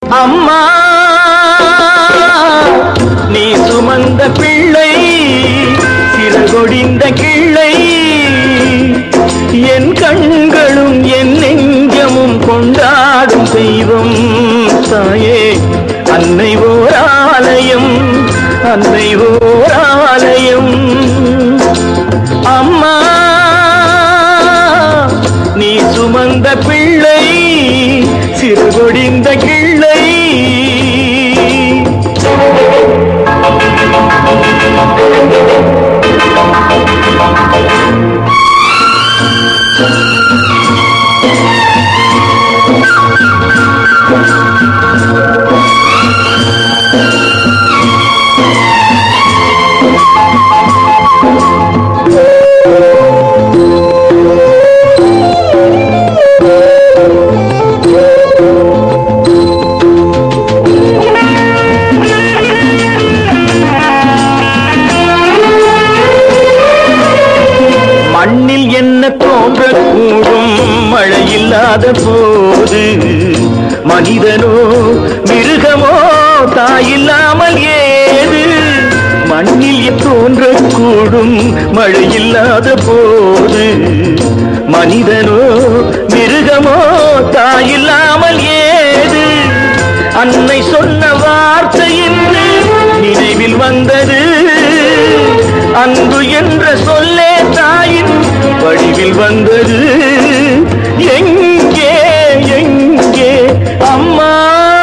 அம்மா நீ சுமந்த பிள்ளை சிறகொடிந்த கிள்ளை என் கண்களும் என் நெஞ்சமும் கொண்டாடும் தெய்வம் தாயே அன்னை ஓர் ஆலயம் அன்னை ஓர் ஆலயம் அம்மா நீ சுமந்த பிள்ளை சிறுகொடிந்த கிள்ளை மண்ணில் என்ன தோன்றக்கூடும் மழையில்லாத போது மனிதனோ மிருகமோ தாயில்லாமல் ஏது மண்ணில் தோன்றக்கூடும் மழையில்லாத போது மனிதனோ மிருகமோ தாயில்லாமல் ஏது அன்னை சொன்ன வார்த்தை என்று நினைவில் வந்தது அன்பு என்ற சொல்லே தாயின் வடிவில் வந்தது எங்கே எங்கே அம்மா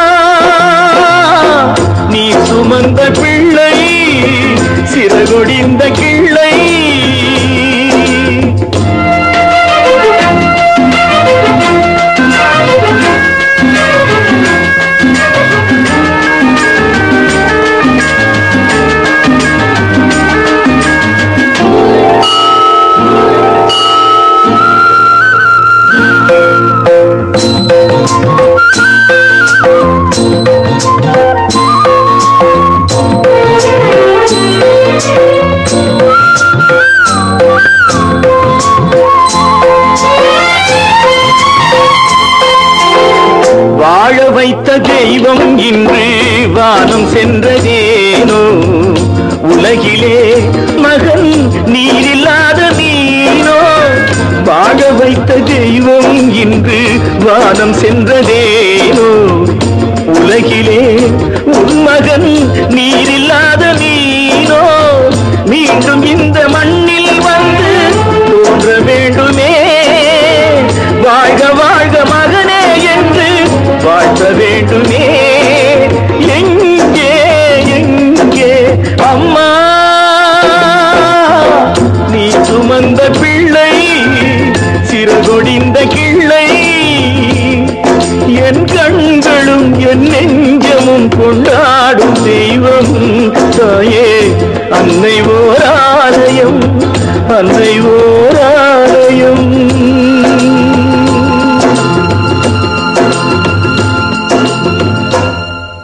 நீ சுமந்த பிள்ளை சிறகொடிந்த கிள்ளை வாழ வைத்த தெய்வம் இன்று வானம் சென்றதேனோ உலகிலே மகன் நீரில்லாத மீனோ வாழ வைத்த தெய்வம் இன்று வானம் சென்றதேனோ உலகிலே உன் மகன் நீரில்லாத மீனோ மீண்டும் இந்த மண்ணில் வந்து தோன்ற வேண்டுமே வாழ்க வாழ்க மகனே என்று வாழ்த்த வேண்டுமே எங்கே எங்கே அம்மா நீ சுமந்த பிள்ளை சிறகொடிந்த கிள்ளை என் கண்களும் என் நெஞ்சமும் கொண்டாடும் தெய்வம் தாயே அன்னை ஓர் ஆலயம் அன்னை ஓர்